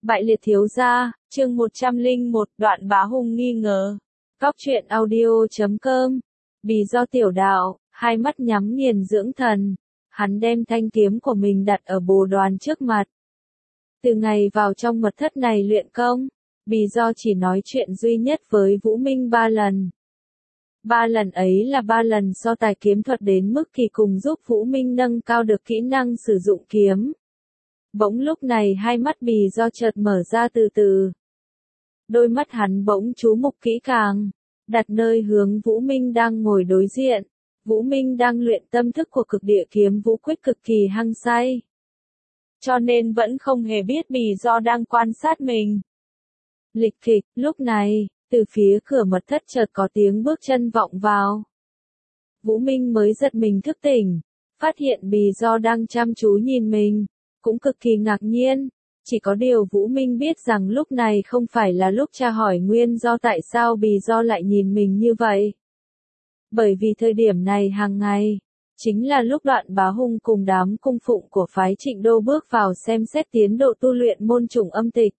Bại liệt thiếu gia, chương 101, đoạn bá hung nghi ngờ. Cóc truyện audio.com. Vì do tiểu đạo, hai mắt nhắm nghiền dưỡng thần, hắn đem thanh kiếm của mình đặt ở bồ đoàn trước mặt. Từ ngày vào trong mật thất này luyện công, vì do chỉ nói chuyện duy nhất với Vũ Minh 3 lần. 3 lần ấy là 3 lần so tài kiếm thuật đến mức kỳ cùng giúp Vũ Minh nâng cao được kỹ năng sử dụng kiếm. Bỗng lúc này hai mắt Bì Do chợt mở ra từ từ. Đôi mắt hắn bỗng chú mục kỹ càng, đặt nơi hướng Vũ Minh đang ngồi đối diện. Vũ Minh đang luyện tâm thức của cực địa kiếm vũ quyết cực kỳ hăng say. Cho nên vẫn không hề biết Bì Do đang quan sát mình. Lịch kịch, lúc này, từ phía cửa mật thất chợt có tiếng bước chân vọng vào. Vũ Minh mới giật mình thức tỉnh, phát hiện Bì Do đang chăm chú nhìn mình, cũng cực kỳ ngạc nhiên. Chỉ có điều Vũ Minh biết rằng lúc này không phải là lúc tra hỏi nguyên do tại sao Bì Do lại nhìn mình như vậy. Bởi vì thời điểm này hàng ngày, chính là lúc Đoạn Bá Hung cùng đám cung phụng của phái Trịnh Đô bước vào xem xét tiến độ tu luyện môn trùng âm tịch.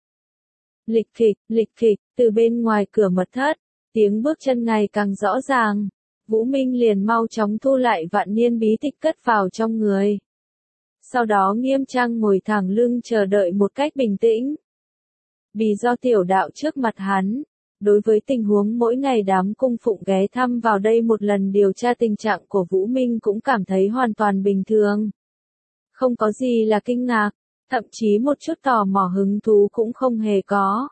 Lịch kịch, từ bên ngoài cửa mật thất, tiếng bước chân ngày càng rõ ràng. Vũ Minh liền mau chóng thu lại vạn niên bí tịch cất vào trong người. Sau đó nghiêm trang ngồi thẳng lưng chờ đợi một cách bình tĩnh. Vì do tiểu đạo trước mặt hắn, đối với tình huống mỗi ngày đám cung phụng ghé thăm vào đây một lần điều tra tình trạng của Vũ Minh cũng cảm thấy hoàn toàn bình thường. Không có gì là kinh ngạc, thậm chí một chút tò mò hứng thú cũng không hề có.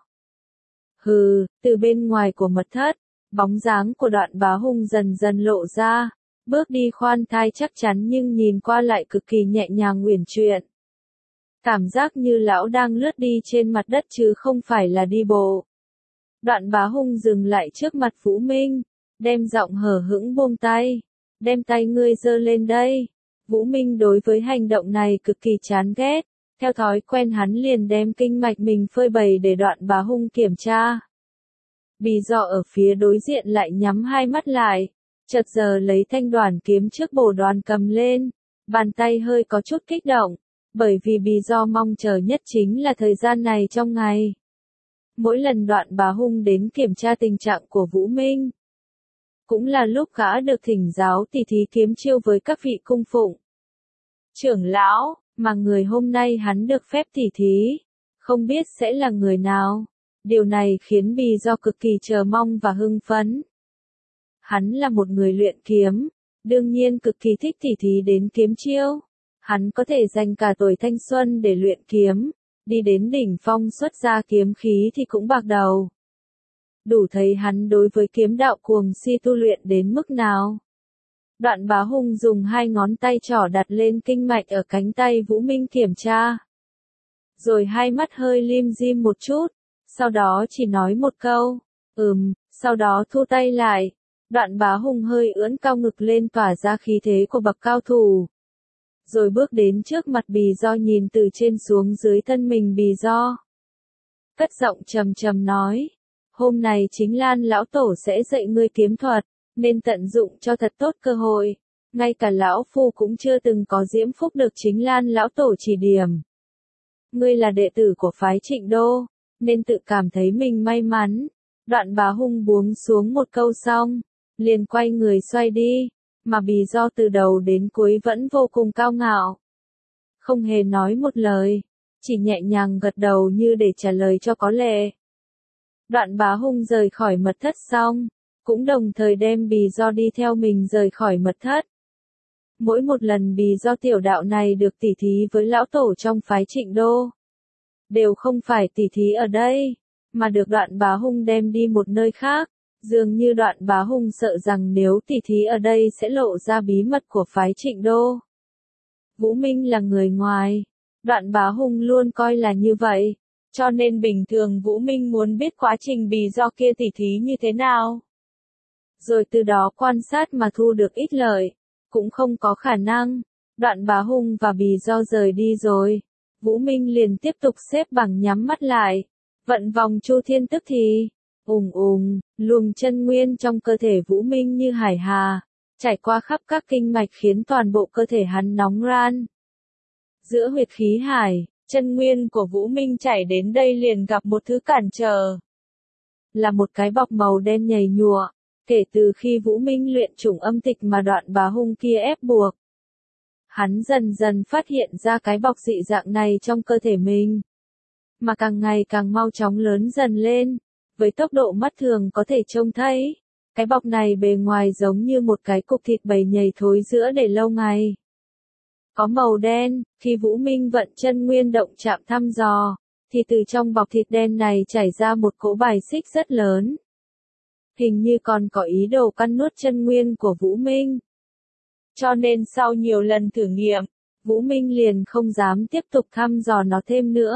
Từ bên ngoài của mật thất, bóng dáng của Đoạn Bá Hung dần dần lộ ra. Bước đi khoan thai chắc chắn nhưng nhìn qua lại cực kỳ nhẹ nhàng uyển chuyển. Cảm giác như lão đang lướt đi trên mặt đất chứ không phải là đi bộ. Đoạn Bá Hung dừng lại trước mặt Vũ Minh, đem giọng hờ hững buông tay. Đem tay ngươi giơ lên đây. Vũ Minh đối với hành động này cực kỳ chán ghét. Theo thói quen hắn liền đem kinh mạch mình phơi bày để Đoạn Bá Hung kiểm tra. Bì Do ở phía đối diện lại nhắm hai mắt lại. Chợt giờ lấy thanh đoản kiếm trước bồ đoàn cầm lên, bàn tay hơi có chút kích động, bởi vì Bì Do mong chờ nhất chính là thời gian này trong ngày. Mỗi lần Đoạn Bá Hung đến kiểm tra tình trạng của Vũ Minh, cũng là lúc gã được thỉnh giáo tỉ thí kiếm chiêu với các vị cung phụng. Trưởng lão, mà người hôm nay hắn được phép tỉ thí, không biết sẽ là người nào. Điều này khiến Bì Do cực kỳ chờ mong và hưng phấn. Hắn là một người luyện kiếm, đương nhiên cực kỳ thích tỉ thí đến kiếm chiêu. Hắn có thể dành cả tuổi thanh xuân để luyện kiếm, đi đến đỉnh phong xuất ra kiếm khí thì cũng bạc đầu. Đủ thấy hắn đối với kiếm đạo cuồng si tu luyện đến mức nào. Đoạn Bá Hung dùng hai ngón tay trỏ đặt lên kinh mạch ở cánh tay Vũ Minh kiểm tra. Rồi hai mắt hơi lim dim một chút, sau đó chỉ nói một câu, sau đó thu tay lại. Đoạn Bá Hung hơi ưỡn cao ngực lên tỏa ra khí thế của bậc cao thủ. Rồi bước đến trước mặt Bì Do nhìn từ trên xuống dưới thân mình Bì Do. Cất giọng trầm trầm nói, hôm nay chính Lan lão tổ sẽ dạy ngươi kiếm thuật, nên tận dụng cho thật tốt cơ hội. Ngay cả lão phu cũng chưa từng có diễm phúc được chính Lan lão tổ chỉ điểm. Ngươi là đệ tử của phái Trịnh Đô, nên tự cảm thấy mình may mắn. Đoạn Bá Hung buông xuống một câu xong, liền quay người xoay đi, mà Bì Do từ đầu đến cuối vẫn vô cùng cao ngạo. Không hề nói một lời, chỉ nhẹ nhàng gật đầu như để trả lời cho có lệ. Đoạn Bá Hung rời khỏi mật thất xong, cũng đồng thời đem Bì Do đi theo mình rời khỏi mật thất. Mỗi một lần Bì Do tiểu đạo này được tỉ thí với lão tổ trong phái Trịnh Đô, đều không phải tỉ thí ở đây, mà được Đoạn Bá Hung đem đi một nơi khác. Dường như Đoạn Bá Hung sợ rằng nếu tỉ thí ở đây sẽ lộ ra bí mật của phái Trịnh Đô. Vũ Minh là người ngoài, Đoạn Bá Hung luôn coi là như vậy, cho nên bình thường Vũ Minh muốn biết quá trình Bì Do kia tỉ thí như thế nào. Rồi từ đó quan sát mà thu được ít lợi, cũng không có khả năng. Đoạn Bá Hung và Bì Do rời đi rồi, Vũ Minh liền tiếp tục xếp bằng nhắm mắt lại, vận vòng Chu Thiên Tức Thì. Luồng chân nguyên trong cơ thể Vũ Minh như hải hà, trải qua khắp các kinh mạch khiến toàn bộ cơ thể hắn nóng ran. Giữa huyệt khí hải, chân nguyên của Vũ Minh chảy đến đây liền gặp một thứ cản trở. Là một cái bọc màu đen nhầy nhụa, kể từ khi Vũ Minh luyện chủng âm tịch mà Đoạn Bá Hung kia ép buộc. Hắn dần dần phát hiện ra cái bọc dị dạng này trong cơ thể mình, mà càng ngày càng mau chóng lớn dần lên, với tốc độ mắt thường có thể trông thấy. Cái bọc này bề ngoài giống như một cái cục thịt bầy nhầy thối giữa để lâu ngày. Có màu đen, khi Vũ Minh vận chân nguyên động chạm thăm dò, thì từ trong bọc thịt đen này chảy ra một cỗ bài xích rất lớn. Hình như còn có ý đồ cắn nuốt chân nguyên của Vũ Minh. Cho nên sau nhiều lần thử nghiệm, Vũ Minh liền không dám tiếp tục thăm dò nó thêm nữa.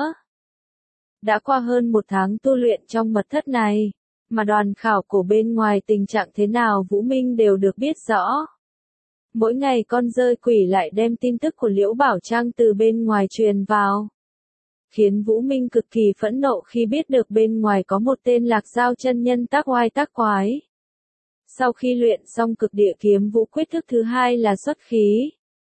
Đã qua hơn 1 tháng tu luyện trong mật thất này, mà Đoàn khảo cổ bên ngoài tình trạng thế nào Vũ Minh đều được biết rõ. Mỗi ngày con dơi quỷ lại đem tin tức của Liễu Bảo Trang từ bên ngoài truyền vào, khiến Vũ Minh cực kỳ phẫn nộ khi biết được bên ngoài có một tên Lạc Giao chân nhân tác oai tác quái. Sau khi luyện xong Cực Địa Kiếm Vũ quyết thức thứ 2 là xuất khí,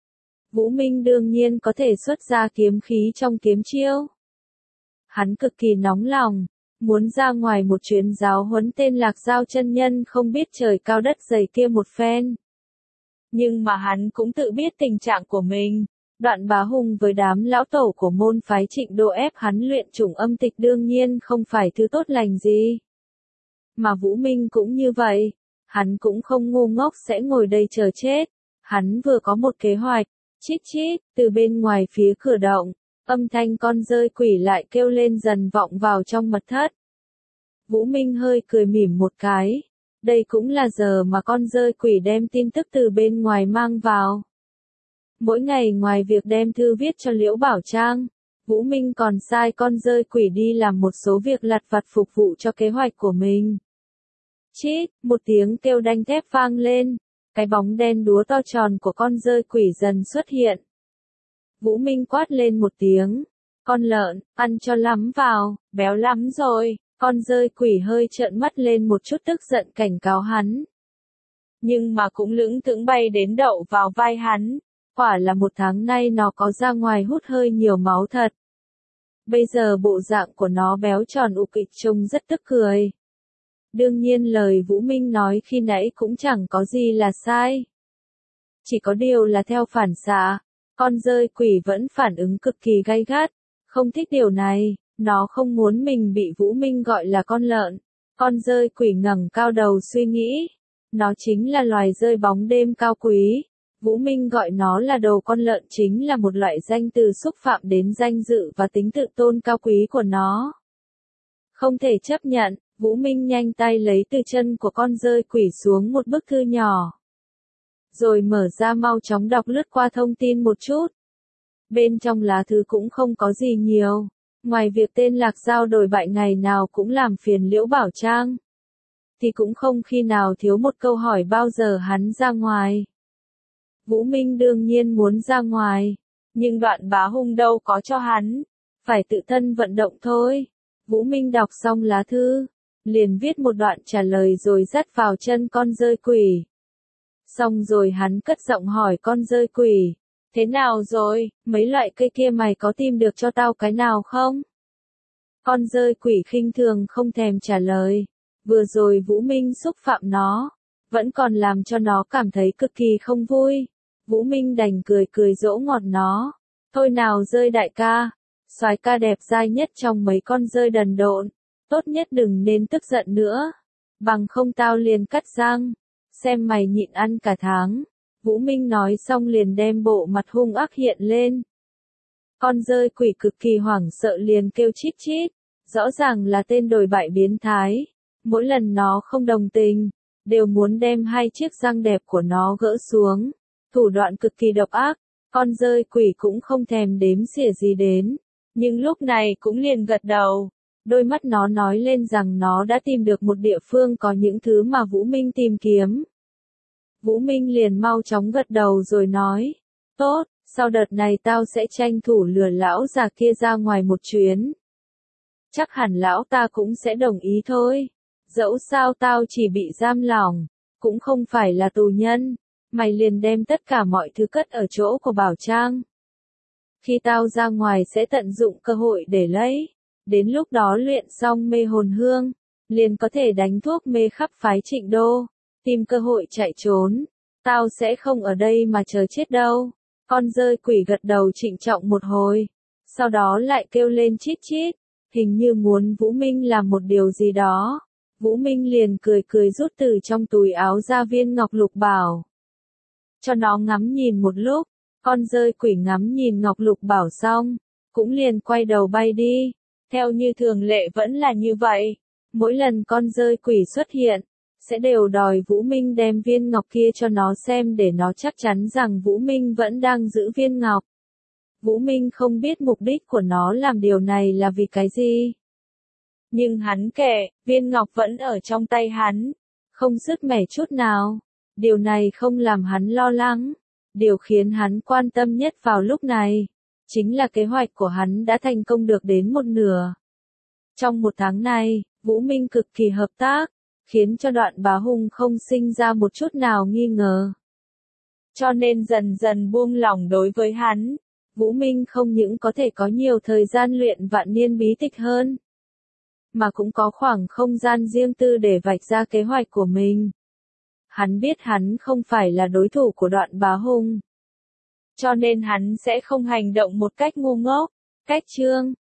Vũ Minh đương nhiên có thể xuất ra kiếm khí trong kiếm chiêu. Hắn cực kỳ nóng lòng, muốn ra ngoài một chuyến giáo huấn tên Lạc Giao chân nhân không biết trời cao đất dày kia một phen. Nhưng mà hắn cũng tự biết tình trạng của mình. Đoạn Bá Hung với đám lão tổ của môn phái Trịnh Đô ép hắn luyện chủng âm tịch đương nhiên không phải thứ tốt lành gì. Mà Vũ Minh cũng như vậy, hắn cũng không ngu ngốc sẽ ngồi đây chờ chết. Hắn vừa có một kế hoạch, chít chít, từ bên ngoài phía cửa động, âm thanh con dơi quỷ lại kêu lên dần vọng vào trong mật thất. Vũ Minh hơi cười mỉm một cái. Đây cũng là giờ mà con dơi quỷ đem tin tức từ bên ngoài mang vào. Mỗi ngày ngoài việc đem thư viết cho Liễu Bảo Trang, Vũ Minh còn sai con dơi quỷ đi làm một số việc lặt vặt phục vụ cho kế hoạch của mình. Chít, một tiếng kêu đanh thép vang lên, cái bóng đen đúa to tròn của con dơi quỷ dần xuất hiện. Vũ Minh quát lên một tiếng, con lợn, ăn cho lắm vào, béo lắm rồi. Con dơi quỷ hơi trợn mắt lên một chút tức giận cảnh cáo hắn. Nhưng mà cũng lững thững bay đến đậu vào vai hắn. Quả là 1 tháng nay nó có ra ngoài hút hơi nhiều máu thật. Bây giờ bộ dạng của nó béo tròn ục ịch trông rất tức cười. Đương nhiên lời Vũ Minh nói khi nãy cũng chẳng có gì là sai. Chỉ có điều là theo phản xạ, con dơi quỷ vẫn phản ứng cực kỳ gay gắt, không thích điều này. Nó không muốn mình bị Vũ Minh gọi là con lợn. Con dơi quỷ ngẩng cao đầu suy nghĩ. Nó chính là loài dơi bóng đêm cao quý. Vũ Minh gọi nó là đồ con lợn chính là một loại danh từ xúc phạm đến danh dự và tính tự tôn cao quý của nó. Không thể chấp nhận, Vũ Minh nhanh tay lấy từ chân của con dơi quỷ xuống một bức thư nhỏ. Rồi mở ra mau chóng đọc lướt qua thông tin một chút. Bên trong lá thư cũng không có gì nhiều. Ngoài việc tên Lạc Giao đồi bại ngày nào cũng làm phiền Liễu Bảo Trang, thì cũng không khi nào thiếu một câu hỏi bao giờ hắn ra ngoài. Vũ Minh đương nhiên muốn ra ngoài, nhưng Đoạn Bá Hung đâu có cho hắn, phải tự thân vận động thôi. Vũ Minh đọc xong lá thư, liền viết một đoạn trả lời rồi dắt vào chân con dơi quỷ. Xong rồi hắn cất giọng hỏi con dơi quỷ. Thế nào rồi, mấy loại cây kia mày có tìm được cho tao cái nào không? Con dơi quỷ khinh thường không thèm trả lời. Vừa rồi Vũ Minh xúc phạm nó, vẫn còn làm cho nó cảm thấy cực kỳ không vui. Vũ Minh đành cười cười dỗ ngọt nó. Thôi nào dơi đại ca, soái ca đẹp dai nhất trong mấy con dơi đần độn, tốt nhất đừng nên tức giận nữa, bằng không tao liền cắt răng, xem mày nhịn ăn cả tháng. Vũ Minh nói xong liền đem bộ mặt hung ác hiện lên. Con dơi quỷ cực kỳ hoảng sợ liền kêu chít chít, rõ ràng là tên đồi bại biến thái. Mỗi lần nó không đồng tình, đều muốn đem 2 chiếc răng đẹp của nó gỡ xuống. Thủ đoạn cực kỳ độc ác, con dơi quỷ cũng không thèm đếm xỉa gì đến. Nhưng lúc này cũng liền gật đầu. Đôi mắt nó nói lên rằng nó đã tìm được một địa phương có những thứ mà Vũ Minh tìm kiếm. Vũ Minh liền mau chóng gật đầu rồi nói, tốt, sau đợt này tao sẽ tranh thủ lừa lão già kia ra ngoài một chuyến. Chắc hẳn lão ta cũng sẽ đồng ý thôi, dẫu sao tao chỉ bị giam lỏng, cũng không phải là tù nhân, mày liền đem tất cả mọi thứ cất ở chỗ của Bảo Trang. Khi tao ra ngoài sẽ tận dụng cơ hội để lấy. Đến lúc đó luyện xong mê hồn hương, liền có thể đánh thuốc mê khắp phái Trịnh Đô, tìm cơ hội chạy trốn. Tao sẽ không ở đây mà chờ chết đâu. Con dơi quỷ gật đầu trịnh trọng một hồi, sau đó lại kêu lên chít chít, hình như muốn Vũ Minh làm một điều gì đó. Vũ Minh liền cười cười rút từ trong túi áo ra viên ngọc lục bảo. Cho nó ngắm nhìn một lúc, con dơi quỷ ngắm nhìn ngọc lục bảo xong, cũng liền quay đầu bay đi. Theo như thường lệ vẫn là như vậy, mỗi lần con dơi quỷ xuất hiện, sẽ đều đòi Vũ Minh đem viên ngọc kia cho nó xem để nó chắc chắn rằng Vũ Minh vẫn đang giữ viên ngọc. Vũ Minh không biết mục đích của nó làm điều này là vì cái gì. Nhưng hắn kể, viên ngọc vẫn ở trong tay hắn, không sứt mẻ chút nào. Điều này không làm hắn lo lắng. Điều khiến hắn quan tâm nhất vào lúc này, chính là kế hoạch của hắn đã thành công được đến một nửa. Trong một tháng này, Vũ Minh cực kỳ hợp tác, khiến cho Đoạn Bá Hùng không sinh ra một chút nào nghi ngờ. Cho nên dần dần buông lỏng đối với hắn, Vũ Minh không những có thể có nhiều thời gian luyện vạn niên bí tịch hơn, mà cũng có khoảng không gian riêng tư để vạch ra kế hoạch của mình. Hắn biết hắn không phải là đối thủ của Đoạn Bá Hùng, cho nên hắn sẽ không hành động một cách ngu ngốc. Cách chương